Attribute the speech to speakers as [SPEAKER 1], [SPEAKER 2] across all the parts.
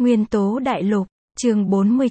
[SPEAKER 1] Nguyên tố đại lục, chương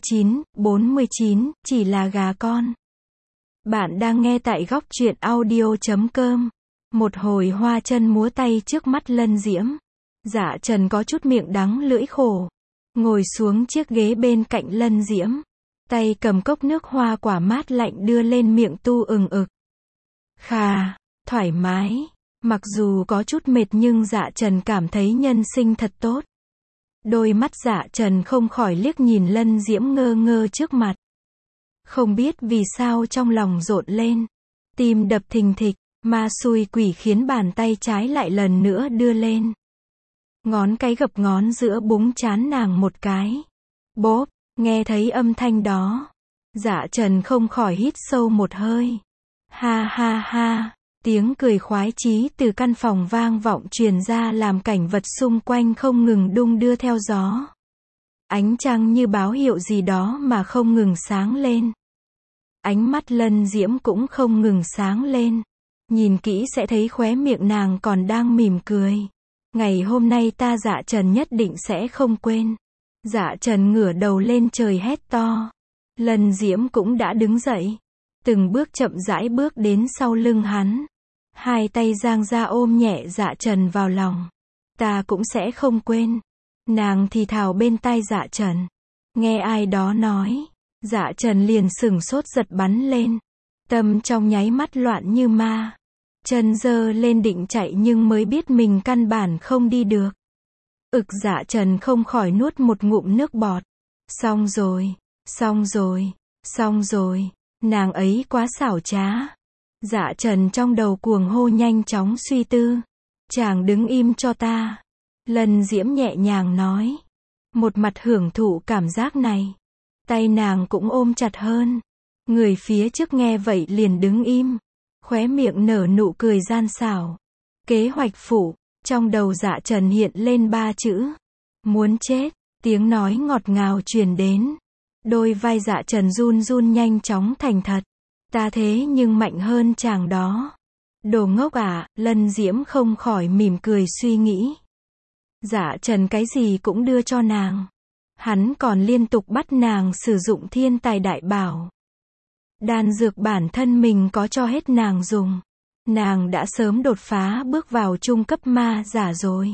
[SPEAKER 1] 49, chỉ là gà con. Bạn đang nghe tại góc truyện audio.com. Một hồi hoa chân múa tay trước mắt Lân Diễm. Dạ Trần có chút miệng đắng lưỡi khổ. Ngồi xuống chiếc ghế bên cạnh Lân Diễm. Tay cầm cốc nước hoa quả mát lạnh đưa lên miệng tu ừng ực. Khà, thoải mái. Mặc dù có chút mệt nhưng Dạ Trần cảm thấy nhân sinh thật tốt. Đôi mắt Dạ Trần không khỏi liếc nhìn Lân Diễm ngơ ngơ trước mặt. Không biết vì sao trong lòng rộn lên. Tim đập thình thịch, ma xui quỷ khiến bàn tay trái lại lần nữa đưa lên. Ngón cái gập ngón giữa búng trán nàng một cái. Bốp, nghe thấy âm thanh đó. Dạ Trần không khỏi hít sâu một hơi. Ha ha ha. Tiếng cười khoái chí từ căn phòng vang vọng truyền ra làm cảnh vật xung quanh không ngừng đung đưa theo gió. Ánh trăng như báo hiệu gì đó mà không ngừng sáng lên. Ánh mắt Lân Diễm cũng không ngừng sáng lên. Nhìn kỹ sẽ thấy khóe miệng nàng còn đang mỉm cười. Ngày hôm nay ta Dạ Trần nhất định sẽ không quên. Dạ Trần ngửa đầu lên trời hét to. Lân Diễm cũng đã đứng dậy. Từng bước chậm rãi bước đến sau lưng hắn. Hai tay giang ra ôm nhẹ Dạ Trần vào lòng. Ta cũng sẽ không quên. Nàng thì thào bên tai Dạ Trần. Nghe ai đó nói. Dạ Trần liền sửng sốt giật bắn lên. Tâm trong nháy mắt loạn như ma. Chân giơ lên định chạy nhưng mới biết mình căn bản không đi được. Dạ Trần không khỏi nuốt một ngụm nước bọt. Xong rồi, xong rồi, xong rồi. Nàng ấy quá xảo trá. Dạ Trần trong đầu cuồng hô nhanh chóng suy tư. Chàng đứng im cho ta. Lân Diễm nhẹ nhàng nói. Một mặt hưởng thụ cảm giác này. Tay nàng cũng ôm chặt hơn. Người phía trước nghe vậy liền đứng im. Khóe miệng nở nụ cười gian xảo. Kế hoạch phụ. Trong đầu Dạ Trần hiện lên 3 chữ. Muốn chết. Tiếng nói ngọt ngào truyền đến. Đôi vai Dạ Trần run run nhanh chóng thành thật. Ta thế nhưng mạnh hơn chàng đó. Đồ ngốc à, Lân Diễm không khỏi mỉm cười suy nghĩ. Dạ Trần cái gì cũng đưa cho nàng. Hắn còn liên tục bắt nàng sử dụng thiên tài đại bảo. Đan dược bản thân mình có cho hết nàng dùng. Nàng đã sớm đột phá bước vào trung cấp ma giả rồi.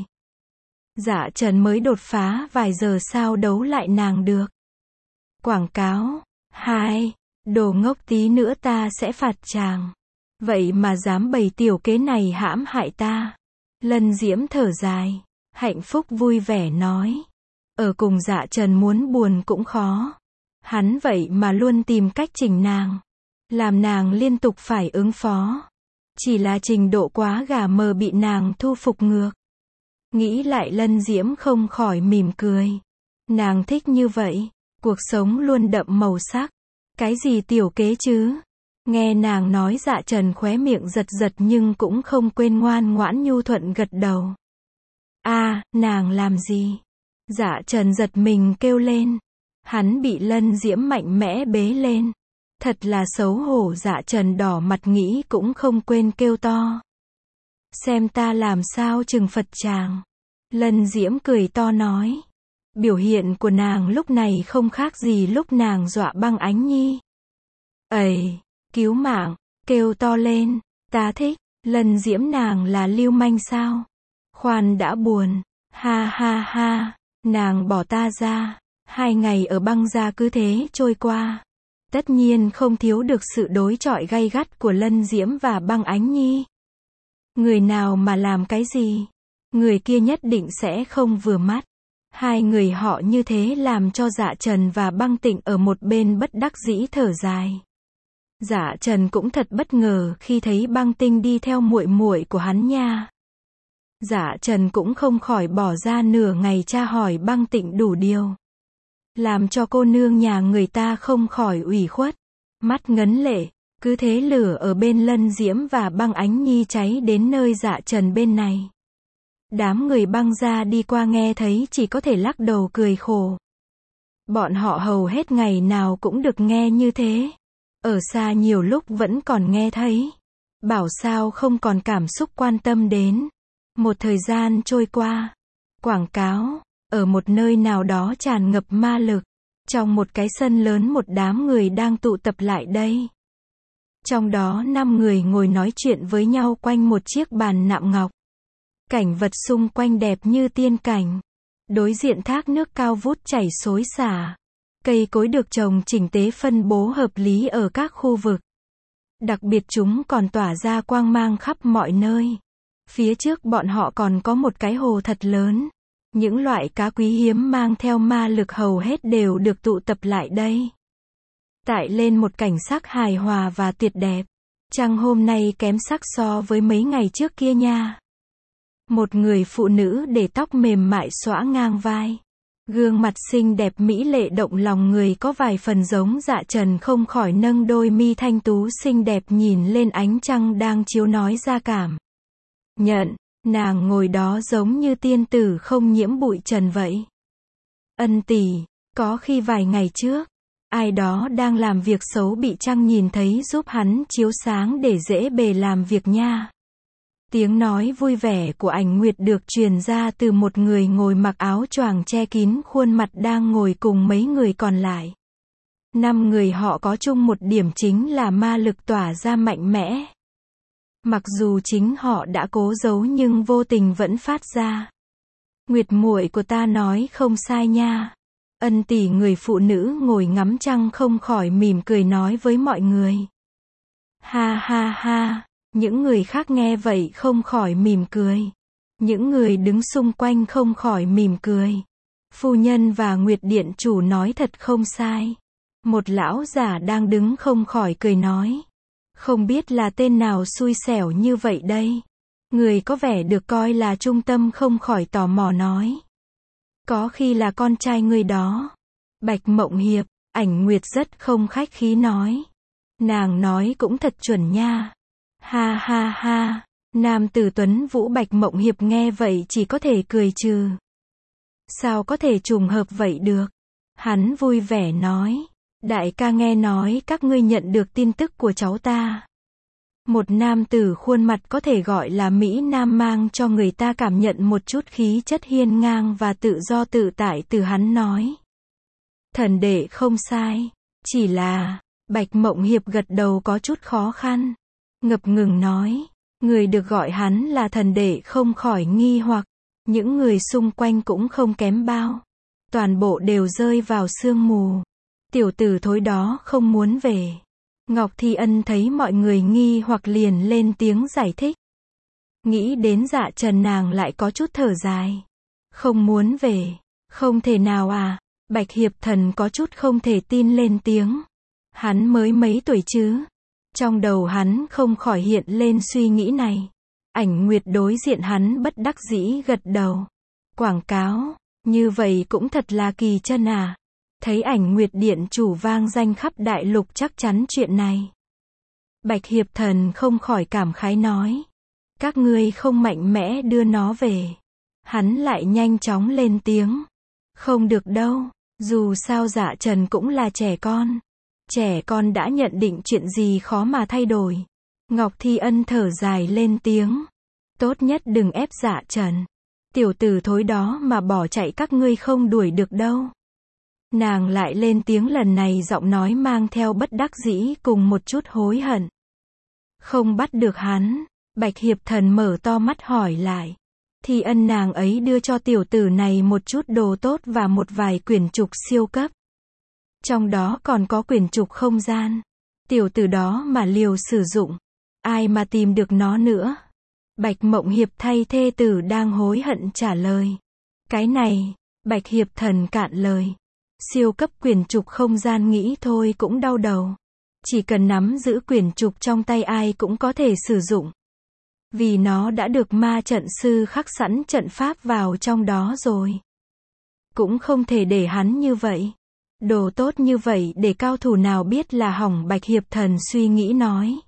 [SPEAKER 1] Dạ Trần mới đột phá vài giờ sao đấu lại nàng được. Quảng cáo. 2. Đồ ngốc tí nữa ta sẽ phạt chàng. Vậy mà dám bày tiểu kế này hãm hại ta. Lân Diễm thở dài. Hạnh phúc vui vẻ nói. Ở cùng Dạ Trần muốn buồn cũng khó. Hắn vậy mà luôn tìm cách chỉnh nàng. Làm nàng liên tục phải ứng phó. Chỉ là trình độ quá gà mờ bị nàng thu phục ngược. Nghĩ lại Lân Diễm không khỏi mỉm cười. Nàng thích như vậy. Cuộc sống luôn đậm màu sắc. Cái gì tiểu kế chứ? Nghe nàng nói Dạ Trần khóe miệng giật giật nhưng cũng không quên ngoan ngoãn nhu thuận gật đầu. Nàng làm gì? Dạ Trần giật mình kêu lên. Hắn bị Lân Diễm mạnh mẽ bế lên. Thật là xấu hổ. Dạ Trần đỏ mặt nghĩ cũng không quên kêu to. Xem ta làm sao trừng phạt chàng. Lân Diễm cười to nói. Biểu hiện của nàng lúc này không khác gì lúc nàng dọa Băng Ánh Nhi. Ầy, cứu mạng, kêu to lên. Ta thích. Lân Diễm nàng là lưu manh sao? Khoan đã buồn. Ha ha ha. Nàng bỏ ta ra. 2 ngày ở băng gia cứ thế trôi qua. Tất nhiên không thiếu được sự đối chọi gay gắt của Lân Diễm và Băng Ánh Nhi. Người nào mà làm cái gì, người kia nhất định sẽ không vừa mắt. 2 người họ như thế làm cho Dạ Trần và Băng Tịnh ở một bên bất đắc dĩ thở dài. Dạ Trần cũng thật bất ngờ khi thấy Băng Tinh đi theo muội muội của hắn nha. Dạ Trần cũng không khỏi bỏ ra nửa ngày tra hỏi Băng Tịnh đủ điều. Làm cho cô nương nhà người ta không khỏi ủy khuất. Mắt ngấn lệ. Cứ thế lửa ở bên Lân Diễm và Băng Ánh Nhi cháy đến nơi Dạ Trần bên này. Đám người Băng gia đi qua nghe thấy chỉ có thể lắc đầu cười khổ. Bọn họ hầu hết ngày nào cũng được nghe như thế. Ở xa nhiều lúc vẫn còn nghe thấy. Bảo sao không còn cảm xúc quan tâm đến. Một thời gian trôi qua. Quảng cáo. Ở một nơi nào đó tràn ngập ma lực. Trong một cái sân lớn một đám người đang tụ tập lại đây. Trong đó 5 người ngồi nói chuyện với nhau quanh một chiếc bàn nạm ngọc. Cảnh vật xung quanh đẹp như tiên cảnh. Đối diện thác nước cao vút chảy xối xả. Cây cối được trồng chỉnh tế phân bố hợp lý ở các khu vực. Đặc biệt chúng còn tỏa ra quang mang khắp mọi nơi. Phía trước bọn họ còn có một cái hồ thật lớn. Những loại cá quý hiếm mang theo ma lực hầu hết đều được tụ tập lại đây. Tại lên một cảnh sắc hài hòa và tuyệt đẹp. Trăng hôm nay kém sắc so với mấy ngày trước kia nha. Một người phụ nữ để tóc mềm mại xõa ngang vai. Gương mặt xinh đẹp mỹ lệ động lòng người có vài phần giống Dạ Trần không khỏi nâng đôi mi thanh tú xinh đẹp nhìn lên ánh trăng đang chiếu nói ra cảm. Nhận, nàng ngồi đó giống như tiên tử không nhiễm bụi trần vậy. Ân tỷ, có khi vài ngày trước, ai đó đang làm việc xấu bị trăng nhìn thấy giúp hắn chiếu sáng để dễ bề làm việc nha. Tiếng nói vui vẻ của Ảnh Nguyệt được truyền ra từ một người ngồi mặc áo choàng che kín khuôn mặt đang ngồi cùng mấy người còn lại. 5 người họ có chung một điểm chính là ma lực tỏa ra mạnh mẽ. Mặc dù chính họ đã cố giấu nhưng vô tình vẫn phát ra. Nguyệt muội của ta nói không sai nha. Ân tỷ người phụ nữ ngồi ngắm trăng không khỏi mỉm cười nói với mọi người. Ha ha ha. Những người khác nghe vậy không khỏi mỉm cười. Những người đứng xung quanh không khỏi mỉm cười. Phu nhân và Nguyệt điện chủ nói thật không sai. Một lão giả đang đứng không khỏi cười nói. Không biết là tên nào xui xẻo như vậy đây. Người có vẻ được coi là trung tâm không khỏi tò mò nói. Có khi là con trai người đó. Bạch Mộng Hiệp, Ảnh Nguyệt rất không khách khí nói. Nàng nói cũng thật chuẩn nha. Ha ha ha, nam tử Tuấn Vũ Bạch Mộng Hiệp nghe vậy chỉ có thể cười trừ. Sao có thể trùng hợp vậy được? Hắn vui vẻ nói. Đại ca nghe nói các ngươi nhận được tin tức của cháu ta. Một nam tử khuôn mặt có thể gọi là Mỹ Nam mang cho người ta cảm nhận một chút khí chất hiên ngang và tự do tự tại từ hắn nói. Thần đệ không sai, chỉ là, Bạch Mộng Hiệp gật đầu có chút khó khăn. Ngập ngừng nói, người được gọi hắn là thần đệ không khỏi nghi hoặc, những người xung quanh cũng không kém bao. Toàn bộ đều rơi vào sương mù. Tiểu tử thối đó không muốn về. Ngọc Thi Ân thấy mọi người nghi hoặc liền lên tiếng giải thích. Nghĩ đến Dạ Trần nàng lại có chút thở dài. Không muốn về, không thể nào à, Bạch Hiệp Thần có chút không thể tin lên tiếng. Hắn mới mấy tuổi chứ? Trong đầu hắn không khỏi hiện lên suy nghĩ này. Ảnh Nguyệt đối diện hắn bất đắc dĩ gật đầu. Quảng cáo, như vậy cũng thật là kỳ chân à. Thấy Ảnh Nguyệt điện chủ vang danh khắp đại lục chắc chắn chuyện này. Bạch Hiệp Thần không khỏi cảm khái nói. Các ngươi không mạnh mẽ đưa nó về. Hắn lại nhanh chóng lên tiếng. Không được đâu, dù sao Dạ Trần cũng là trẻ con. Trẻ con đã nhận định chuyện gì khó mà thay đổi. Ngọc Thi Ân thở dài lên tiếng. Tốt nhất đừng ép Dạ Trần. Tiểu tử thối đó mà bỏ chạy các ngươi không đuổi được đâu. Nàng lại lên tiếng lần này giọng nói mang theo bất đắc dĩ cùng một chút hối hận. Không bắt được hắn, Bạch Hiệp Thần mở to mắt hỏi lại. Thi Ân nàng ấy đưa cho tiểu tử này một chút đồ tốt và một vài quyển trục siêu cấp. Trong đó còn có quyển trục không gian. Tiểu tử đó mà liều sử dụng. Ai mà tìm được nó nữa? Bạch Mộng Hiệp thay thê tử đang hối hận trả lời. Cái này, Bạch Hiệp Thần cạn lời. Siêu cấp quyển trục không gian nghĩ thôi cũng đau đầu. Chỉ cần nắm giữ quyển trục trong tay ai cũng có thể sử dụng. Vì nó đã được ma trận sư khắc sẵn trận pháp vào trong đó rồi. Cũng không thể để hắn như vậy. Đồ tốt như vậy để cao thủ nào biết là hỏng. Bạch Hiệp Thần suy nghĩ nói.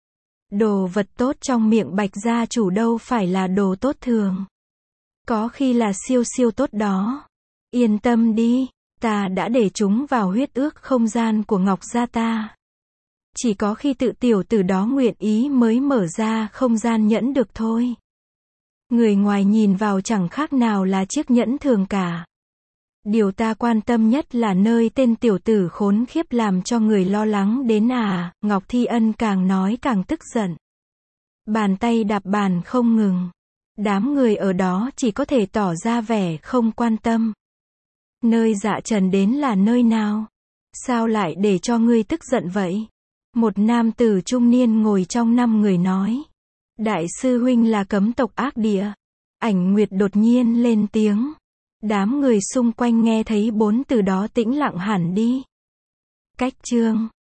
[SPEAKER 1] Đồ vật tốt trong miệng Bạch gia chủ đâu phải là đồ tốt thường. Có khi là siêu siêu tốt đó. Yên tâm đi, ta đã để chúng vào huyết ước không gian của Ngọc gia ta. Chỉ có khi tự tiểu tử đó nguyện ý mới mở ra không gian nhẫn được thôi. Người ngoài nhìn vào chẳng khác nào là chiếc nhẫn thường cả. Điều ta quan tâm nhất là nơi tên tiểu tử khốn khiếp làm cho người lo lắng đến à, Ngọc Thi Ân càng nói càng tức giận. Bàn tay đạp bàn không ngừng. Đám người ở đó chỉ có thể tỏ ra vẻ không quan tâm. Nơi Dạ Trần đến là nơi nào? Sao lại để cho ngươi tức giận vậy? Một nam tử trung niên ngồi trong 5 người nói. Đại sư huynh là cấm tộc ác địa. Ảnh Nguyệt đột nhiên lên tiếng. Đám người xung quanh nghe thấy 4 từ đó tĩnh lặng hẳn đi. Cách chương